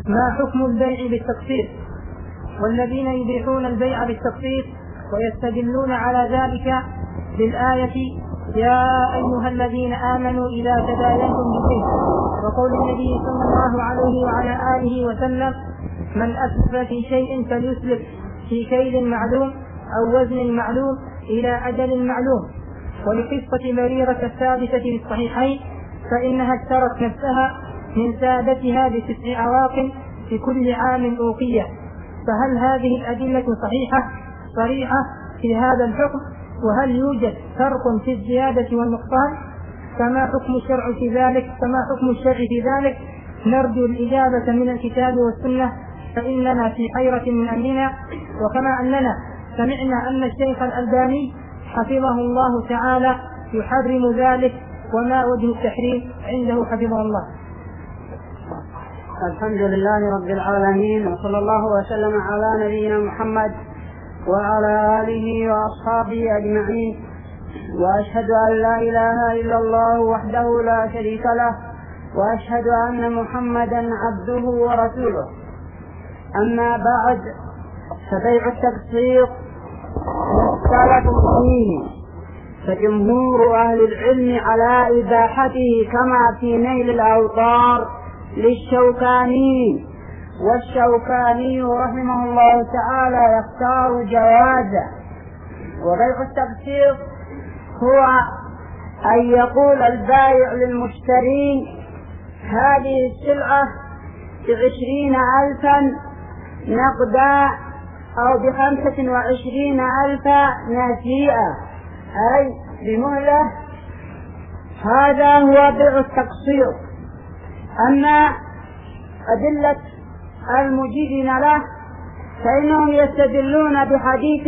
ما حكم البيع بالتقسيط؟ والذين يبيحون البيع بالتقسيط ويستدلون على ذلك بالآية يا أيها الذين آمنوا إذا تداينتم بدين، وقول النبي صلى الله عليه وعلى آله وسلم من أسلف في شيء فليسلف في كيل معلوم أو وزن معلوم إلى أجل معلوم. ولقصة بريرة الثابتة في الصحيحين فإنها اشترت نفسها من سادتها ب9 عواق في كل عام أوقية. فهل هذه الأدلة صريحة في هذا الحكم؟ وهل يوجد فرق في الزيادة والنقصان؟ فما حكم الشرع في ذلك؟ نرجو الإجابة من الكتاب والسنة، فإننا في حيرة من أمرنا. وكما أننا سمعنا أن الشيخ الألباني حفظه الله تعالى يحرم ذلك، وما وجه التحريم عنده حفظه الله؟ الحمد لله رب العالمين، وصلى الله وسلم على نبينا محمد وعلى آله وأصحابه أجمعين، وأشهد أن لا إله إلا الله وحده لا شريك له، وأشهد أن محمدا عبده ورسوله. أما بعد، فبيع التقسيط مختلف فيه، فجمهور أهل العلم على إباحته كما في نيل الأوطار للشوكاني، والشوكاني رحمه الله تعالى يختار جوازه. وبيع التقسيط هو أن يقول البائع للمشتري هذه السلعة ب20,000 نقدا أو ب25,000 نسيئة، أي بمهلة. هذا هو بيع التقسيط. أما أدلة المجيدين له فإنهم يستدلون بحديث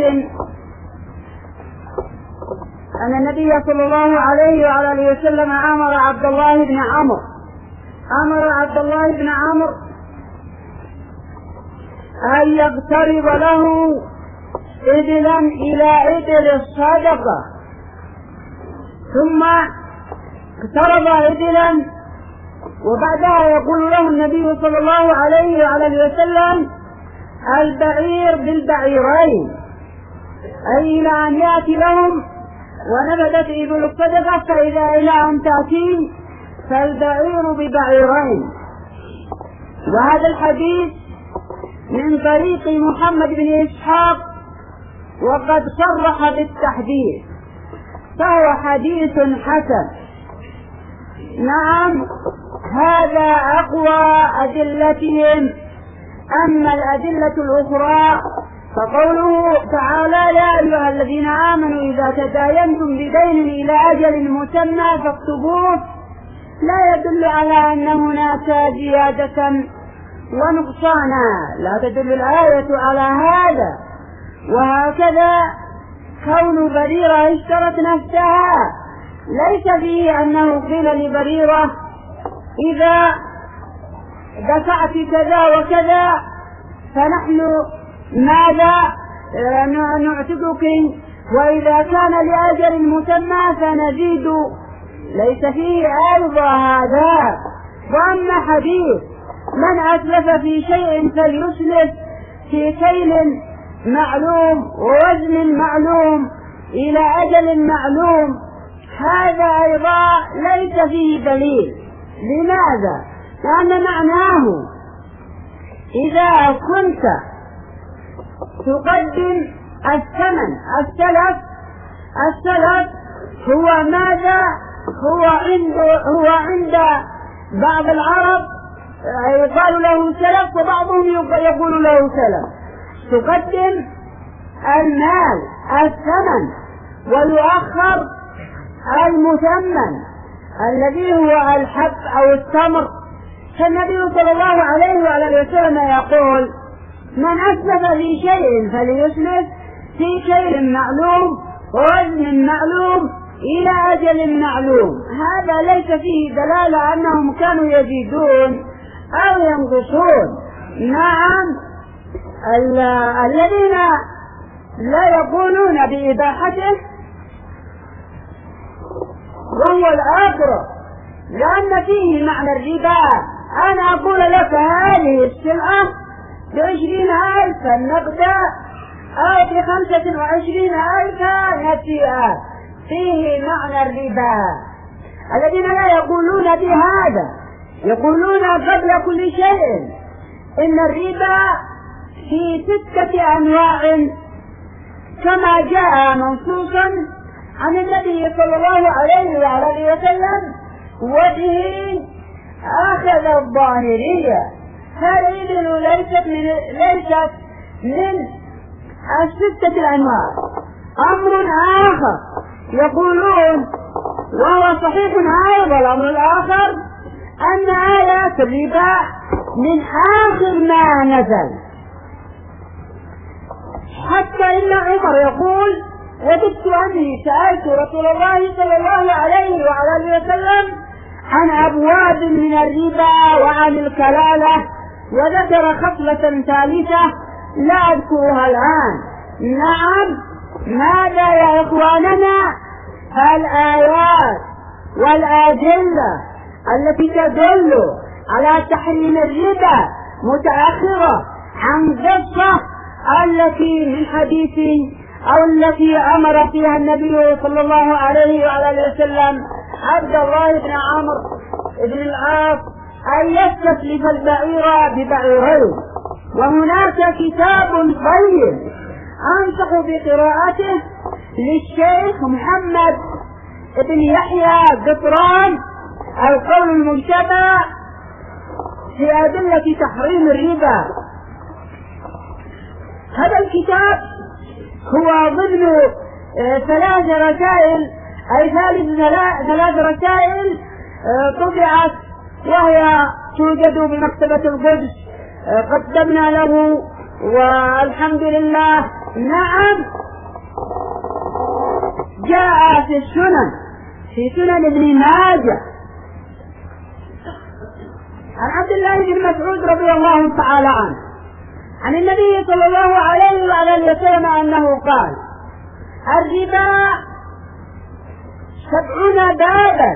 أن النبي صلى الله عليه وعلى آله وسلم أمر عبد الله بن عمرو أن يقترب له إبلا إلى إبل الصدقة، ثم اقترب إبلا، وبعدها يقول له النبي صلى الله عليه وعلى آله وسلم البعير بالبعيرين، أي إلى أن يأتي لهم ونبذت إبل الصدقة، فإذا إلى أن تأتي فالبعير ببعيرين. وهذا الحديث من طريق محمد بن إسحاق، وقد صرح بالتحديث، فهو حديث حسن. نعم، هذا أقوى أدلتهم. أما الأدلة الأخرى فقوله تعالى يا أيها الذين آمنوا إذا تداينتم بدين إلى أجل مسمى فاكتبوه، لا يدل على أن هناك زيادة ونقصانا، لا تدل الآية على هذا. وهكذا كون بريرة اشترت نفسها ليس فيه أنه قيل لبريرة إذا دفعت كذا وكذا فنحن ماذا نعتقك، وإذا كان لأجل مسمى فنزيد، ليس فيه أيضا هذا. وأما حديث من أسلف في شيء فليسلف في كيل معلوم ووزن معلوم إلى أجل معلوم، هذا أيضا ليس فيه دليل. لماذا؟ لأن معناه إذا كنت تقدم الثمن، السلف هو ماذا؟ هو عند بعض العرب يقال له سلف، وبعضهم يقول له سلف. تقدم المال الثمن ويؤخر المثمن الذي هو الحب أو التمر. فالنبي صلى الله عليه وعلى وسلم يقول من أسلف في شيء فليسلف في كيل معلوم ووزن معلوم إلى أجل معلوم. هذا ليس فيه دلالة أنهم كانوا يزيدون أو ينقصون. نعم، الذين لا يقولون بإباحته وهو الآخر، لأن فيه معنى الربا أنا أقول لك هذه السلعة ب20,000 نقدا أو ب25,000 نسيئة، فيه معنى الربا. الذين لا يقولون بهذا يقولون قبل كل شيء إن الربا في 6 أنواع كما جاء منصوصا عن النبي صلى الله عليه وآله وسلم، وبه أخذ الظاهرية. هذه ليست من 6 أنواع. أمر آخر يقولون وهو صحيح أيضا، الأمر الآخر أن آيات الربا من آخر ما نزل، حتى إن عمر يقول وددت أني سألت رسول الله صلى الله عليه وآله وسلم عن أبواب من الربا وعن الكلالة، وذكر خصلة ثالثة لا أذكرها الآن. نعم، ماذا يا إخواننا؟ الآيات والأدلة التي تدل على تحريم الربا متأخرة عن قصة التي من حديث أو التي أمر فيها النبي صلى الله عليه وآله وسلم عبد الله بن عمرو بن العاص أن يستسلف البعير ببعيرين. وهناك كتاب طيب أنصح بقراءته للشيخ محمد بن يحيى قطران، القول المجتمع في أدلة تحريم الربا. هذا الكتاب هو ضمن 3 رسائل، أي 3 رسائل طبعت وهي توجد بمكتبة القدس، قدمنا له والحمد لله. نعم، جاء في السنن، في سنن ابن ماجه عن عبد الله بن مسعود رضي الله تعالى عنه عن النبي صلى الله عليه وآله وسلم أنه قال: الربا 70 بابا.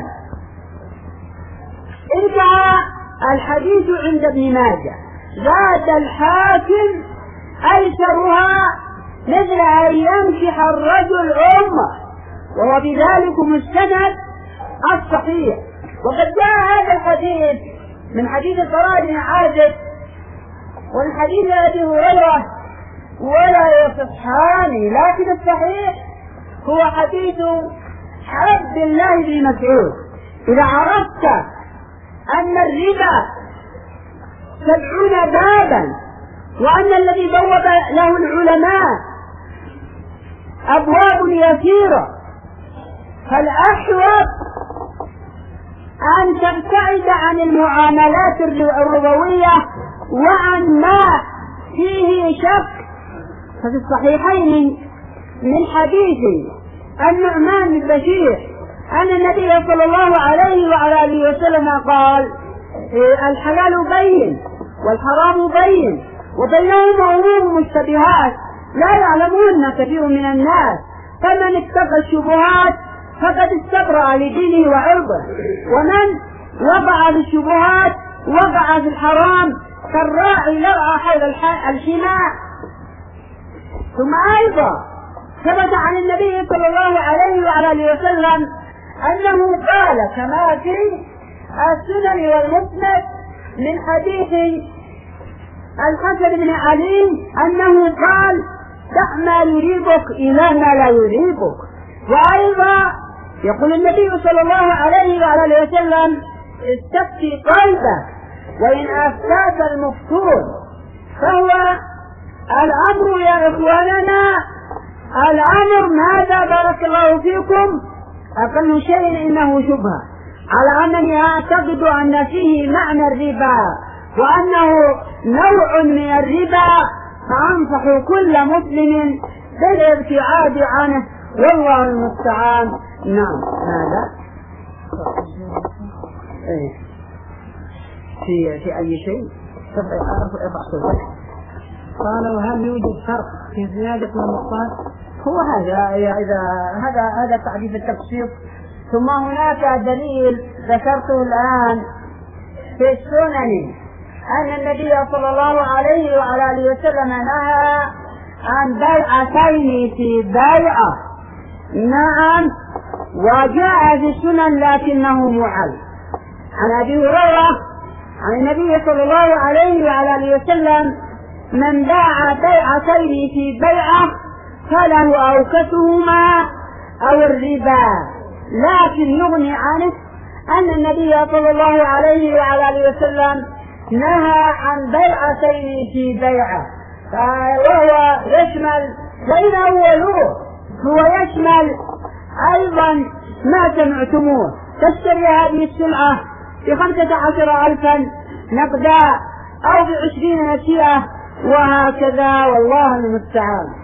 انتهى الحديث عند ابن ماجه. زاد الحاكم: أيسرها مثل أن يمسح الرجل أمه، وهو بذلك السند الصحيح. وقد جاء هذا الحديث من حديث البراء بن عازب ومن حديث أبي هريرة ولا يصحان، لكن الصحيح هو حديث عبد الله بن مسعود. إذا عرفت أن الربا 70 بابا، وأن الذي بوب له العلماء أبواب يسيرة، فالأحوط أن تبتعد عن المعاملات الربوية وعن ما فيه شك. ففي الصحيحين من حديث النعمان بن بشير أن النبي صلى الله عليه وآله وسلم قال: الحلال بين والحرام بين وبينهما أمور مشتبهات لا يعلمون كثير من الناس، فمن اتقى الشبهات فقد استبرأ لدينه وعرضه، ومن وقع في الشبهات وقع في الحرام كالراعي يرعى حول الحمى. ثم أيضا ثبت عن النبي صلى الله عليه وآله وسلم أنه قال كما في السنن والمسند من حديث الحسن بن علي أنه قال: دع ما يريبك إلى ما لا يريبك. وأيضا يقول النبي صلى الله عليه وآله وسلم: استفتي قلبك وإن أفتاك المفتون. فهو الأمر يا إخواننا، الأمر ماذا بارك الله فيكم؟ أقل شيء إنه شبهة على أنني أعتقد أن فيه معنى الربا وأنه نوع من الربا، فأنصح كل مسلم بالابتعاد عنه، والله المستعان. نعم، هذا في أي شيء قال: وهل يوجد فرق في زيادة والنقصان؟ هو هذا تعريف التبسيط. ثم هناك دليل ذكرته الآن في السنن أن النبي صلى الله عليه وعلى آله وسلم نهى عن بيعتين في بيعة. نعم، وجاء في السنن لكنه معل. عن أبي هريرة عن النبي صلى الله عليه وعلى آله وسلم: من باع بيعتين في بيعة فله أوكسهما أو الربا. لكن يغني عنه أن النبي صلى الله عليه وعلى آله وسلم نهى عن بيعتين في بيعة، وهو يشمل، وإذا هو يشمل أيضا ما سمعتموه: تشتري هذه السلعة ب15,000 نقدا أو ب20 نسيئة، وهكذا، والله المستعان.